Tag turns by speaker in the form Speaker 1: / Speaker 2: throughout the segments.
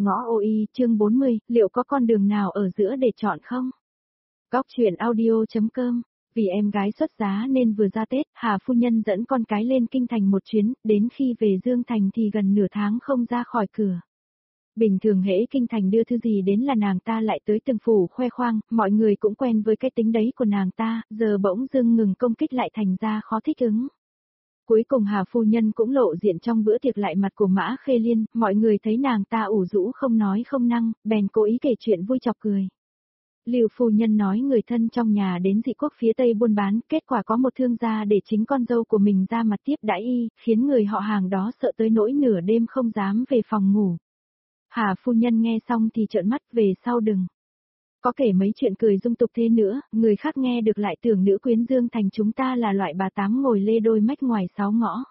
Speaker 1: Ngõ OI chương 40, liệu có con đường nào ở giữa để chọn không? Góc truyện audio.com. Vì em gái xuất giá nên vừa ra Tết, Hà phu nhân dẫn con cái lên kinh thành một chuyến, đến khi về Dương Thành thì gần nửa tháng không ra khỏi cửa. Bình thường hễ kinh thành đưa thư gì đến là nàng ta lại tới từng phủ khoe khoang, mọi người cũng quen với cái tính đấy của nàng ta, giờ bỗng dưng ngừng công kích lại thành ra khó thích ứng. Cuối cùng Hà phu nhân cũng lộ diện trong bữa tiệc lại mặt của Mã Khê Liên, mọi người thấy nàng ta ủ rũ không nói không năng, bèn cố ý kể chuyện vui chọc cười. Lưu phu nhân nói người thân trong nhà đến dị quốc phía Tây buôn bán, kết quả có một thương gia để chính con dâu của mình ra mặt tiếp đãi y, khiến người họ hàng đó sợ tới nỗi nửa đêm không dám về phòng ngủ. Hà phu nhân nghe xong thì trợn mắt, về sau đừng có kể mấy chuyện cười dung tục thế nữa, người khác nghe được lại tưởng nữ quyến Dương Thành chúng ta là loại bà tám ngồi lê đôi mách ngoài 6 ngõ.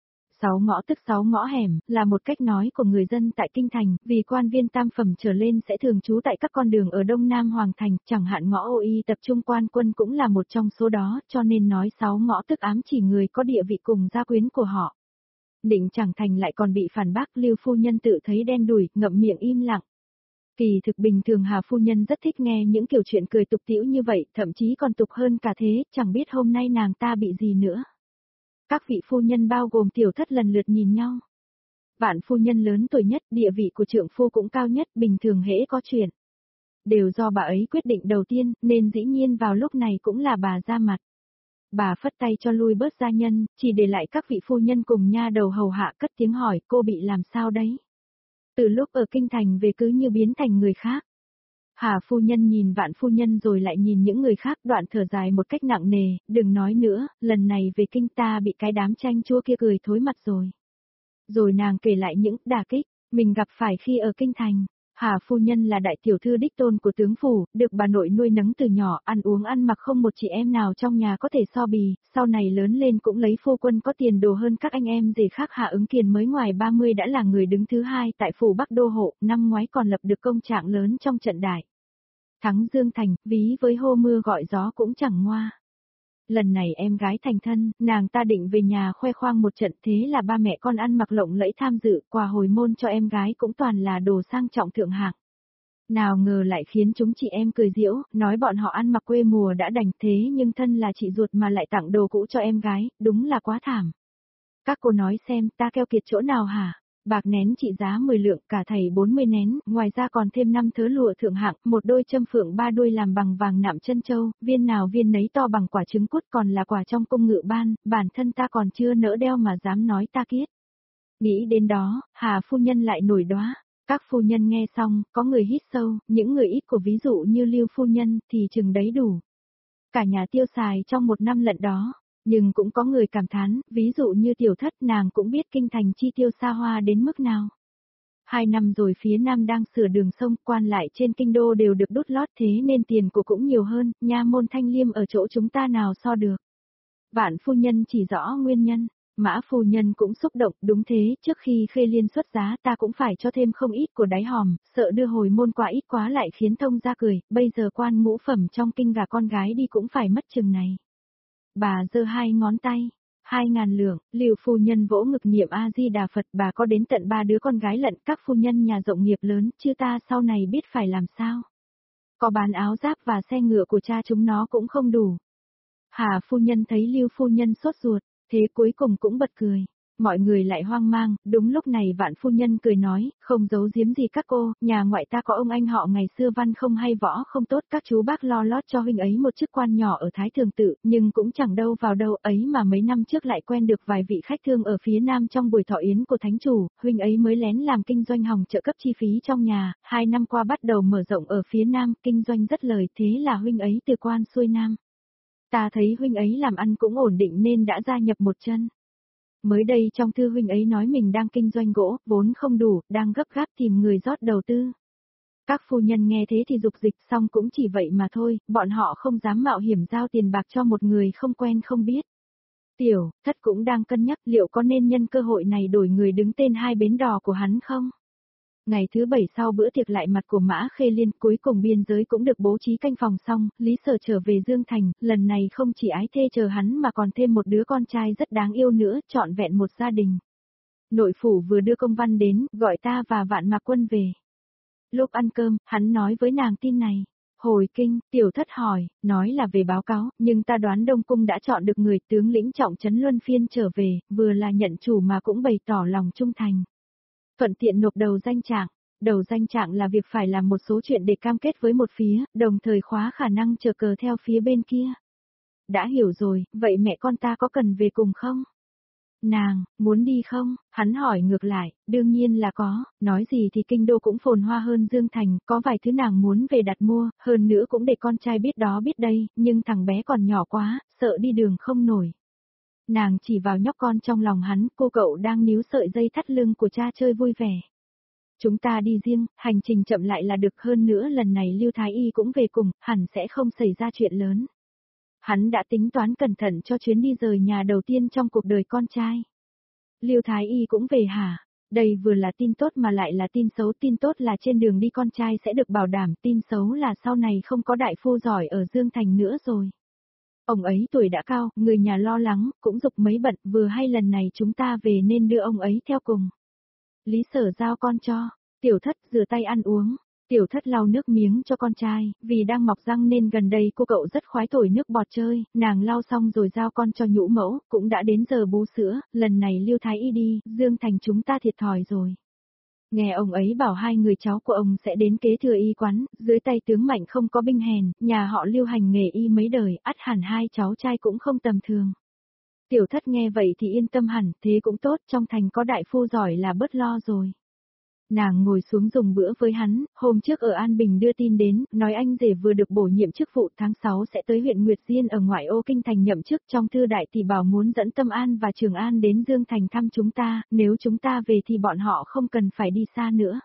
Speaker 1: 6 ngõ tức 6 ngõ hẻm, là một cách nói của người dân tại Kinh Thành, vì quan viên tam phẩm trở lên sẽ thường trú tại các con đường ở Đông Nam Hoàng Thành, chẳng hạn ngõ OI tập trung quan quân cũng là một trong số đó, cho nên nói 6 ngõ tức ám chỉ người có địa vị cùng gia quyến của họ. Định chẳng thành lại còn bị phản bác, Lưu phu nhân tự thấy đen đủi, ngậm miệng im lặng. Kỳ thực bình thường Hà phu nhân rất thích nghe những kiểu chuyện cười tục tĩu như vậy, thậm chí còn tục hơn cả thế, chẳng biết hôm nay nàng ta bị gì nữa. Các vị phu nhân bao gồm tiểu thất lần lượt nhìn nhau. Vạn phu nhân lớn tuổi nhất, địa vị của trượng phu cũng cao nhất, bình thường hễ có chuyện. Đều do bà ấy quyết định đầu tiên, nên dĩ nhiên vào lúc này cũng là bà ra mặt. Bà phất tay cho lui bớt gia nhân, chỉ để lại các vị phu nhân cùng nha đầu hầu hạ cất tiếng hỏi, cô bị làm sao đấy? Từ lúc ở kinh thành về cứ như biến thành người khác. Hà phu nhân nhìn Vạn phu nhân rồi lại nhìn những người khác, đoạn thở dài một cách nặng nề, đừng nói nữa, lần này về kinh ta bị cái đám chanh chua kia cười thối mặt rồi. Rồi nàng kể lại những đả kích mình gặp phải khi ở kinh thành. Hà phu nhân là đại tiểu thư đích tôn của tướng phủ, được bà nội nuôi nấng từ nhỏ, ăn uống ăn mặc không một chị em nào trong nhà có thể so bì, sau này lớn lên cũng lấy phu quân có tiền đồ hơn các anh em rể khác. Hạ Ứng Kiền mới ngoài 30 đã là người đứng thứ 2 tại phủ Bắc Đô hộ, năm ngoái còn lập được công trạng lớn trong trận đại thắng Dương Thành, ví với hô mưa gọi gió cũng chẳng ngoa. Lần này em gái thành thân, nàng ta định về nhà khoe khoang một trận, thế là ba mẹ con ăn mặc lộng lẫy tham dự, quà hồi môn cho em gái cũng toàn là đồ sang trọng thượng hạng. Nào ngờ lại khiến chúng chị em cười giễu, nói bọn họ ăn mặc quê mùa đã đành, thế nhưng thân là chị ruột mà lại tặng đồ cũ cho em gái, đúng là quá thảm. Các cô nói xem, ta keo kiệt chỗ nào hả? Bạc nén trị giá 10 lượng, cả thầy 40 nén, ngoài ra còn thêm 5 thớ lụa thượng hạng, một đôi châm phượng 3 đuôi làm bằng vàng nạm chân châu, viên nào viên nấy to bằng quả trứng cút, còn là quả trong cung ngự ban, bản thân ta còn chưa nỡ đeo mà dám nói ta kiết. Nghĩ đến đó, Hà phu nhân lại nổi đoá. Các phu nhân nghe xong, có người hít sâu, những người ít của ví dụ như Lưu phu nhân thì chừng đấy đủ. Cả nhà tiêu xài trong một năm lận đó. Nhưng cũng có người cảm thán, ví dụ như tiểu thất, nàng cũng biết kinh thành chi tiêu xa hoa đến mức nào. 2 năm rồi phía Nam đang sửa đường sông, quan lại trên kinh đô đều được đốt lót, thế nên tiền của cũng nhiều hơn, nha môn Thanh Liêm ở chỗ chúng ta nào so được. Vạn phu nhân chỉ rõ nguyên nhân, Mã phu nhân cũng xúc động, đúng thế, trước khi Khê Liên xuất giá ta cũng phải cho thêm không ít của đáy hòm, sợ đưa hồi môn quá ít quá lại khiến thông gia cười, bây giờ quan ngũ phẩm trong kinh gả con gái đi cũng phải mất chừng này. Bà giơ 2 ngón tay, 2.000 lượng, Lưu phu nhân vỗ ngực niệm A Di Đà Phật, bà có đến tận 3 đứa con gái lận, các phu nhân nhà rộng nghiệp lớn, chứ ta sau này biết phải làm sao. Có bán áo giáp và xe ngựa của cha chúng nó cũng không đủ. Hà phu nhân thấy Lưu phu nhân sốt ruột, thế cuối cùng cũng bật cười. Mọi người lại hoang mang, đúng lúc này Vạn phu nhân cười nói, không giấu giếm gì các cô, nhà ngoại ta có ông anh họ ngày xưa văn không hay võ không tốt, các chú bác lo lót cho huynh ấy một chức quan nhỏ ở Thái Thường Tự, nhưng cũng chẳng đâu vào đâu ấy mà mấy năm trước lại quen được vài vị khách thương ở phía Nam trong buổi thọ yến của thánh chủ, huynh ấy mới lén làm kinh doanh hòng trợ cấp chi phí trong nhà, 2 năm qua bắt đầu mở rộng ở phía Nam, kinh doanh rất lời, thế là huynh ấy từ quan xuôi Nam. Ta thấy huynh ấy làm ăn cũng ổn định nên đã gia nhập một chân. Mới đây trong thư huynh ấy nói mình đang kinh doanh gỗ, vốn không đủ, đang gấp gáp tìm người rót đầu tư. Các phu nhân nghe thế thì dục dịch, xong cũng chỉ vậy mà thôi, bọn họ không dám mạo hiểm giao tiền bạc cho một người không quen không biết. Tiểu thất cũng đang cân nhắc liệu có nên nhân cơ hội này đổi người đứng tên 2 bến đò của hắn không? Ngày thứ 7 sau bữa tiệc lại mặt của Mã Khê Liên, cuối cùng biên giới cũng được bố trí canh phòng xong, Lý Sở trở về Dương Thành, lần này không chỉ ái thê chờ hắn mà còn thêm một đứa con trai rất đáng yêu nữa, trọn vẹn một gia đình. Nội phủ vừa đưa công văn đến, gọi ta và Vạn Mạc Quân về. Lúc ăn cơm, hắn nói với nàng tin này. Hồi kinh, Tiểu Thất hỏi, nói là về báo cáo, nhưng ta đoán Đông Cung đã chọn được người tướng lĩnh trọng trấn luân phiên trở về, vừa là nhận chủ mà cũng bày tỏ lòng trung thành. Thuận tiện nộp đầu danh trạng. Đầu danh trạng là việc phải làm một số chuyện để cam kết với một phía, đồng thời khóa khả năng chờ cờ theo phía bên kia. Đã hiểu rồi, vậy mẹ con ta có cần về cùng không? Nàng, muốn đi không? Hắn hỏi ngược lại, đương nhiên là có, nói gì thì kinh đô cũng phồn hoa hơn Dương Thành, có vài thứ nàng muốn về đặt mua, hơn nữa cũng để con trai biết đó biết đây, nhưng thằng bé còn nhỏ quá, sợ đi đường không nổi. Nàng chỉ vào nhóc con trong lòng hắn, cô cậu đang níu sợi dây thắt lưng của cha chơi vui vẻ. Chúng ta đi riêng, hành trình chậm lại là được, hơn nữa lần này Lưu Thái Y cũng về cùng, hẳn sẽ không xảy ra chuyện lớn. Hắn đã tính toán cẩn thận cho chuyến đi rời nhà đầu tiên trong cuộc đời con trai. Lưu Thái Y cũng về hả? Đây vừa là tin tốt mà lại là tin xấu. Tin tốt là trên đường đi con trai sẽ được bảo đảm, tin xấu là sau này không có đại phu giỏi ở Dương Thành nữa rồi. Ông ấy tuổi đã cao, người nhà lo lắng, cũng giục mấy bận, vừa hay lần này chúng ta về nên đưa ông ấy theo cùng. Lý Sở giao con cho, Tiểu Thất rửa tay ăn uống. Tiểu Thất lau nước miếng cho con trai, vì đang mọc răng nên gần đây cô cậu rất khoái thổi nước bọt chơi, nàng lau xong rồi giao con cho nhũ mẫu, cũng đã đến giờ bú sữa, lần này Lưu Thái Y đi, Dương Thành chúng ta thiệt thòi rồi. Nghe ông ấy bảo hai người cháu của ông sẽ đến kế thừa y quán, dưới tay tướng Mạnh không có binh hèn, nhà họ Lưu hành nghề y mấy đời, ắt hẳn hai cháu trai cũng không tầm thường. Tiểu Thất nghe vậy thì yên tâm hẳn, thế cũng tốt, trong thành có đại phu giỏi là bớt lo rồi. Nàng ngồi xuống dùng bữa với hắn, hôm trước ở An Bình đưa tin đến, nói anh rể vừa được bổ nhiệm chức vụ, tháng 6 sẽ tới huyện Nguyệt Diên ở ngoại ô kinh thành nhậm chức. Trong thư đại thì bảo muốn dẫn Tâm An và Trường An đến Dương Thành thăm chúng ta, nếu chúng ta về thì bọn họ không cần phải đi xa nữa.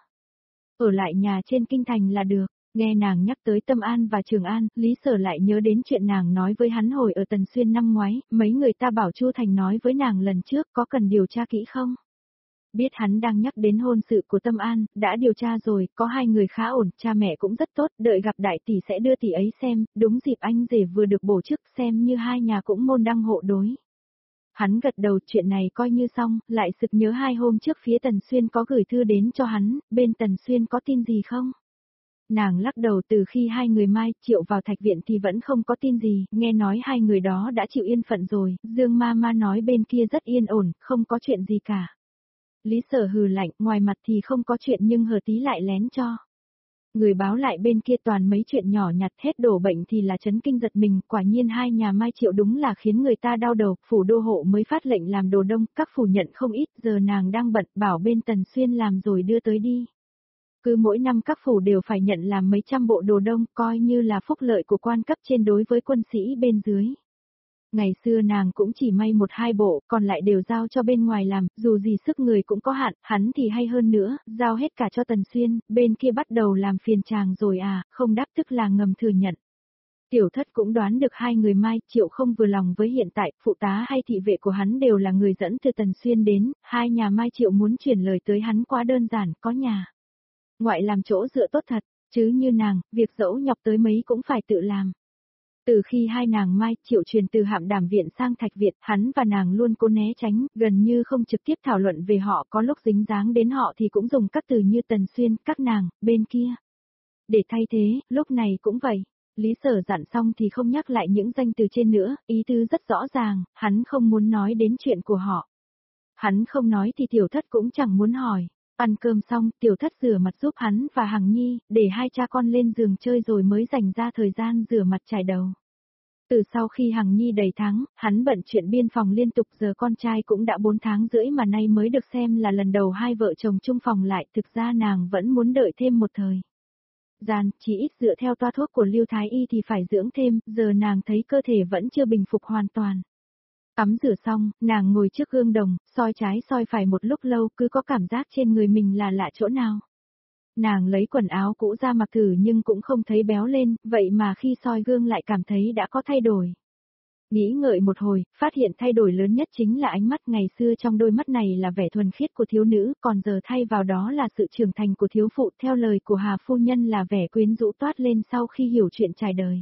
Speaker 1: Ở lại nhà trên kinh thành là được. Nghe nàng nhắc tới Tâm An và Trường An, Lý Sở lại nhớ đến chuyện nàng nói với hắn hồi ở Tần Xuyên năm ngoái, mấy người ta bảo Chu Thành nói với nàng lần trước, có cần điều tra kỹ không? Biết hắn đang nhắc đến hôn sự của Tâm An, đã điều tra rồi, có hai người khá ổn, cha mẹ cũng rất tốt, đợi gặp đại tỷ sẽ đưa tỷ ấy xem, đúng dịp anh rể vừa được bổ chức, xem như hai nhà cũng môn đăng hộ đối. Hắn gật đầu, chuyện này coi như xong, lại sực nhớ 2 hôm trước phía Tần Xuyên có gửi thư đến cho hắn, bên Tần Xuyên có tin gì không? Nàng lắc đầu, từ khi hai người Mai Triệu vào thạch viện thì vẫn không có tin gì, nghe nói hai người đó đã chịu yên phận rồi, Dương Ma nói bên kia rất yên ổn, không có chuyện gì cả. Lý Sở hừ lạnh, ngoài mặt thì không có chuyện nhưng hờ tí lại lén cho. Người báo lại bên kia toàn mấy chuyện nhỏ nhặt, hết đổ bệnh thì là chấn kinh giật mình, quả nhiên hai nhà Mai Triệu đúng là khiến người ta đau đầu, phủ đô hộ mới phát lệnh làm đồ đông, các phủ nhận không ít, giờ nàng đang bận, bảo bên Tần Xuyên làm rồi đưa tới đi. Cứ mỗi năm các phủ đều phải nhận làm mấy trăm bộ đồ đông, coi như là phúc lợi của quan cấp trên đối với quân sĩ bên dưới. Ngày xưa nàng cũng chỉ may 1-2 bộ, còn lại đều giao cho bên ngoài làm, dù gì sức người cũng có hạn, hắn thì hay hơn nữa, giao hết cả cho Tần Xuyên, bên kia bắt đầu làm phiền chàng rồi à, không đáp tức là ngầm thừa nhận. Tiểu Thất cũng đoán được hai người Mai Triệu không vừa lòng với hiện tại, phụ tá hay thị vệ của hắn đều là người dẫn từ Tần Xuyên đến, hai nhà Mai Triệu muốn chuyển lời tới hắn quá đơn giản, có nhà ngoại làm chỗ dựa tốt thật, chứ như nàng, việc dẫu nhọc tới mấy cũng phải tự làm. Từ khi hai nàng Mai Triệu truyền từ Hạm Đàm viện sang Thạch Việt, hắn và nàng luôn cố né tránh, gần như không trực tiếp thảo luận về họ, có lúc dính dáng đến họ thì cũng dùng các từ như Tần Xuyên, các nàng, bên kia. Để thay thế, lúc này cũng vậy. Lý Sở dặn xong thì không nhắc lại những danh từ trên nữa, ý tứ rất rõ ràng, hắn không muốn nói đến chuyện của họ. Hắn không nói thì Tiểu Thất cũng chẳng muốn hỏi. Ăn cơm xong, Tiểu Thất rửa mặt giúp hắn và Hằng Nhi, để hai cha con lên giường chơi rồi mới dành ra thời gian rửa mặt chải đầu. Từ sau khi Hằng Nhi đầy tháng, hắn bận chuyện biên phòng liên tục, giờ con trai cũng đã 4 tháng rưỡi mà nay mới được xem là lần đầu hai vợ chồng chung phòng lại, thực ra nàng vẫn muốn đợi thêm một thời gian, chỉ ít dựa theo toa thuốc của Lưu Thái Y thì phải dưỡng thêm, giờ nàng thấy cơ thể vẫn chưa bình phục hoàn toàn. Tắm rửa xong, nàng ngồi trước gương đồng, soi trái soi phải một lúc lâu, cứ có cảm giác trên người mình là lạ chỗ nào. Nàng lấy quần áo cũ ra mặc thử nhưng cũng không thấy béo lên, vậy mà khi soi gương lại cảm thấy đã có thay đổi. Nghĩ ngợi một hồi, phát hiện thay đổi lớn nhất chính là ánh mắt, ngày xưa trong đôi mắt này là vẻ thuần khiết của thiếu nữ, còn giờ thay vào đó là sự trưởng thành của thiếu phụ, theo lời của Hà phu nhân là vẻ quyến rũ toát lên sau khi hiểu chuyện trải đời.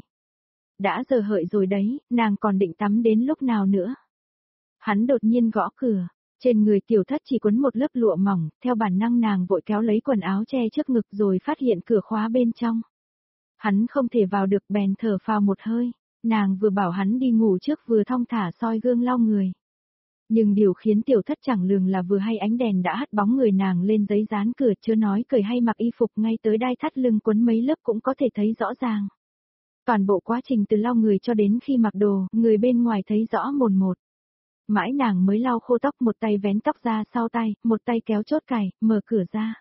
Speaker 1: Đã giờ hợi rồi đấy, nàng còn định tắm đến lúc nào nữa? Hắn đột nhiên gõ cửa. Trên người tiểu thất chỉ quấn một lớp lụa mỏng, theo bản năng nàng vội kéo lấy quần áo che trước ngực rồi phát hiện cửa khóa bên trong. Hắn không thể vào được bèn thở phào một hơi, nàng vừa bảo hắn đi ngủ trước vừa thong thả soi gương lau người. Nhưng điều khiến tiểu thất chẳng lường là vừa hay ánh đèn đã hắt bóng người nàng lên giấy dán cửa, chưa nói cởi hay mặc y phục ngay tới đai thắt lưng quấn mấy lớp cũng có thể thấy rõ ràng. Toàn bộ quá trình từ lau người cho đến khi mặc đồ, người bên ngoài thấy rõ mồn một. Mãi nàng mới lau khô tóc, một tay vén tóc ra sau tay, một tay kéo chốt cài, mở cửa ra.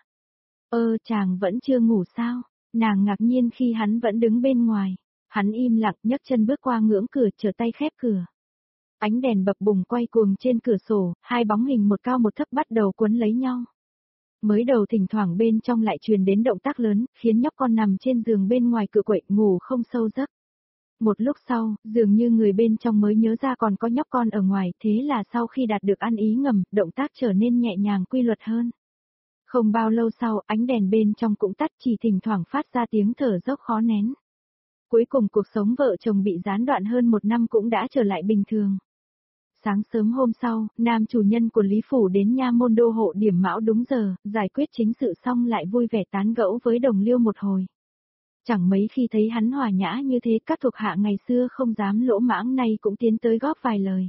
Speaker 1: Chàng vẫn chưa ngủ sao? Nàng ngạc nhiên khi hắn vẫn đứng bên ngoài. Hắn im lặng nhấc chân bước qua ngưỡng cửa, trở tay khép cửa. Ánh đèn bập bùng quay cuồng trên cửa sổ, hai bóng hình một cao một thấp bắt đầu quấn lấy nhau. Mới đầu thỉnh thoảng bên trong lại truyền đến động tác lớn, khiến nhóc con nằm trên giường bên ngoài cửa quậy ngủ không sâu giấc. Một lúc sau, dường như người bên trong mới nhớ ra còn có nhóc con ở ngoài, thế là sau khi đạt được ăn ý ngầm, động tác trở nên nhẹ nhàng quy luật hơn. Không bao lâu sau, ánh đèn bên trong cũng tắt, chỉ thỉnh thoảng phát ra tiếng thở dốc khó nén. Cuối cùng cuộc sống vợ chồng bị gián đoạn hơn 1 năm cũng đã trở lại bình thường. Sáng sớm hôm sau, nam chủ nhân của Lý Phủ đến nha môn đô hộ điểm mão đúng giờ, giải quyết chính sự xong lại vui vẻ tán gẫu với đồng liêu một hồi. Chẳng mấy khi thấy hắn hòa nhã như thế, các thuộc hạ ngày xưa không dám lỗ mãng nay cũng tiến tới góp vài lời.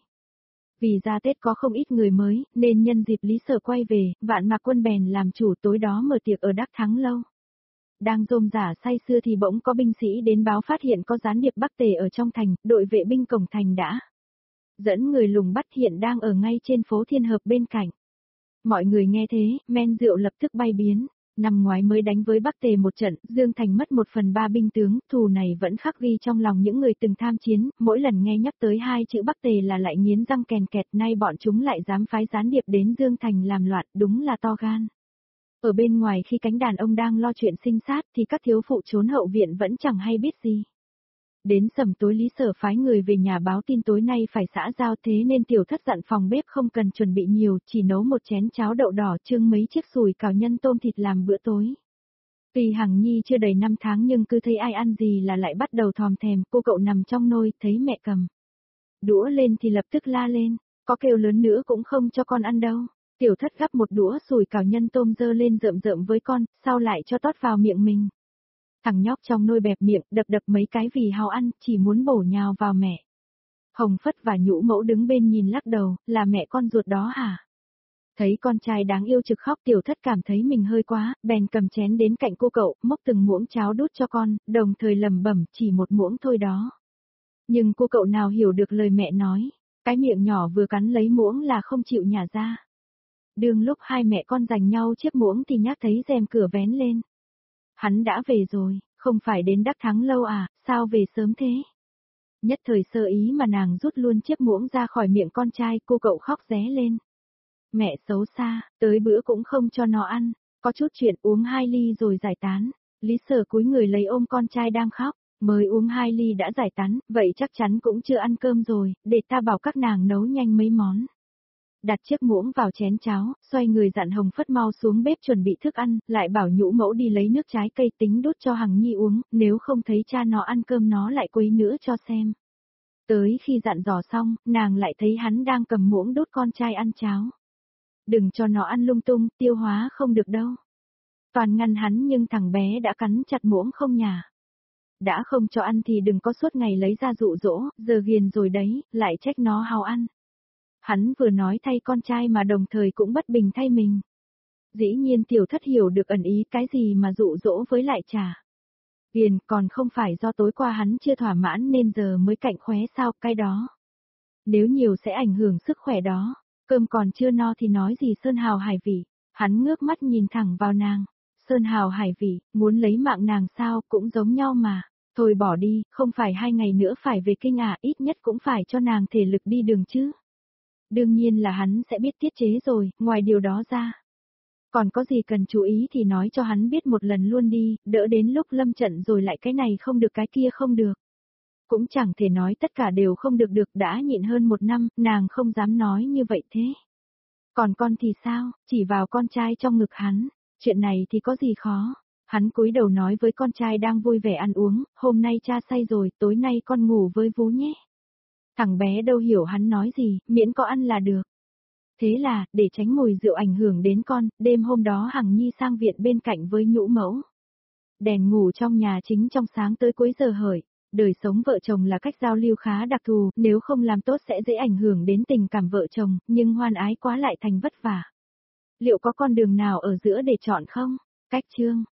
Speaker 1: Vì ra Tết có không ít người mới, nên nhân dịp Lý Sở quay về, Vạn Mạc Quân bèn làm chủ tối đó mở tiệc ở Đắc Thắng Lâu. Đang rôm rả say sưa thì bỗng có binh sĩ đến báo phát hiện có gián điệp Bắc Tề ở trong thành, đội vệ binh cổng thành đã dẫn người lùng bắt, hiện đang ở ngay trên phố Thiên Hợp bên cạnh. Mọi người nghe thế, men rượu lập tức bay biến. Năm ngoái mới đánh với Bắc Tề một trận, Dương Thành mất 1/3 binh tướng, thù này vẫn khắc ghi trong lòng những người từng tham chiến, mỗi lần nghe nhắc tới hai chữ Bắc Tề là lại nghiến răng kèn kẹt, nay bọn chúng lại dám phái gián điệp đến Dương Thành làm loạn, đúng là to gan. Ở bên ngoài khi cánh đàn ông đang lo chuyện sinh sát thì các thiếu phụ trốn hậu viện vẫn chẳng hay biết gì. Đến sầm tối Lý Sở phái người về nhà báo tin tối nay phải xã giao, thế nên tiểu thất dặn phòng bếp không cần chuẩn bị nhiều, chỉ nấu một chén cháo đậu đỏ trưng mấy chiếc sùi cảo nhân tôm thịt làm bữa tối. Tuy Hằng Nhi chưa đầy 5 tháng nhưng cứ thấy ai ăn gì là lại bắt đầu thòm thèm, cô cậu nằm trong nôi, thấy mẹ cầm đũa lên thì lập tức la lên, có kêu lớn nữa cũng không cho con ăn đâu. Tiểu thất gắp một đũa sùi cảo nhân tôm dơ lên rợm rợm với con, sau lại cho tót vào miệng mình. Thằng nhóc trong nôi bẹp miệng, đập đập mấy cái vì hao ăn, chỉ muốn bổ nhào vào mẹ. Hồng Phất và Nhũ Mẫu đứng bên nhìn lắc đầu, là mẹ con ruột đó hả? Thấy con trai đáng yêu trực khóc, tiểu thất cảm thấy mình hơi quá, bèn cầm chén đến cạnh cô cậu, múc từng muỗng cháo đút cho con, đồng thời lẩm bẩm chỉ một muỗng thôi đó. Nhưng cô cậu nào hiểu được lời mẹ nói, cái miệng nhỏ vừa cắn lấy muỗng là không chịu nhả ra. Đương lúc hai mẹ con giành nhau chiếc muỗng thì nhác thấy rèm cửa vén lên. Hắn đã về rồi, không phải đến Đắc Thắng Lâu à, sao về sớm thế? Nhất thời sơ ý mà nàng rút luôn chiếc muỗng ra khỏi miệng con trai, cô cậu khóc ré lên. Mẹ xấu xa, tới bữa cũng không cho nó ăn, có chút chuyện uống 2 ly rồi giải tán. Lý Sở cúi người lấy ôm con trai đang khóc, mới uống 2 ly đã giải tán, vậy chắc chắn cũng chưa ăn cơm rồi, để ta bảo các nàng nấu nhanh mấy món. Đặt chiếc muỗng vào chén cháo, xoay người dặn Hồng Phất mau xuống bếp chuẩn bị thức ăn, lại bảo Nhũ Mẫu đi lấy nước trái cây tính đút cho Hằng Nhi uống, nếu không thấy cha nó ăn cơm nó lại quấy nữa cho xem. Tới khi dặn dò xong, nàng lại thấy hắn đang cầm muỗng đút con trai ăn cháo. Đừng cho nó ăn lung tung, tiêu hóa không được đâu. Toàn ngăn hắn nhưng thằng bé đã cắn chặt muỗng không nhả. Đã không cho ăn thì đừng có suốt ngày lấy ra dụ dỗ, giờ ghiền rồi đấy, lại trách nó hao ăn. Hắn vừa nói thay con trai mà đồng thời cũng bất bình thay mình. Dĩ nhiên tiểu thất hiểu được ẩn ý cái gì mà dụ dỗ với lại trả. Ghiền còn không phải do tối qua hắn chưa thỏa mãn nên giờ mới cạnh khóe sao, cái đó. Nếu nhiều sẽ ảnh hưởng sức khỏe đó, cơm còn chưa no thì nói gì sơn hào hải vị. Hắn ngước mắt nhìn thẳng vào nàng. Sơn hào hải vị, muốn lấy mạng nàng sao, cũng giống nhau mà. Thôi bỏ đi, không phải 2 ngày nữa phải về kinh à, ít nhất cũng phải cho nàng thể lực đi đường chứ. Đương nhiên là hắn sẽ biết tiết chế rồi, ngoài điều đó ra. Còn có gì cần chú ý thì nói cho hắn biết một lần luôn đi, đỡ đến lúc lâm trận rồi lại cái này không được cái kia không được. Cũng chẳng thể nói tất cả đều không được được, đã nhịn hơn 1 năm, nàng không dám nói như vậy thế. Còn con thì sao, chỉ vào con trai trong ngực hắn, chuyện này thì có gì khó. Hắn cúi đầu nói với con trai đang vui vẻ ăn uống, hôm nay cha say rồi, tối nay con ngủ với vú nhé. Thằng bé đâu hiểu hắn nói gì, miễn có ăn là được. Thế là, để tránh mùi rượu ảnh hưởng đến con, đêm hôm đó Hằng Nhi sang viện bên cạnh với nhũ mẫu. Đèn ngủ trong nhà chính trong sáng tới cuối giờ hởi. Đời sống vợ chồng là cách giao lưu khá đặc thù, nếu không làm tốt sẽ dễ ảnh hưởng đến tình cảm vợ chồng, nhưng hoan ái quá lại thành vất vả. Liệu có con đường nào ở giữa để chọn không? Cách chương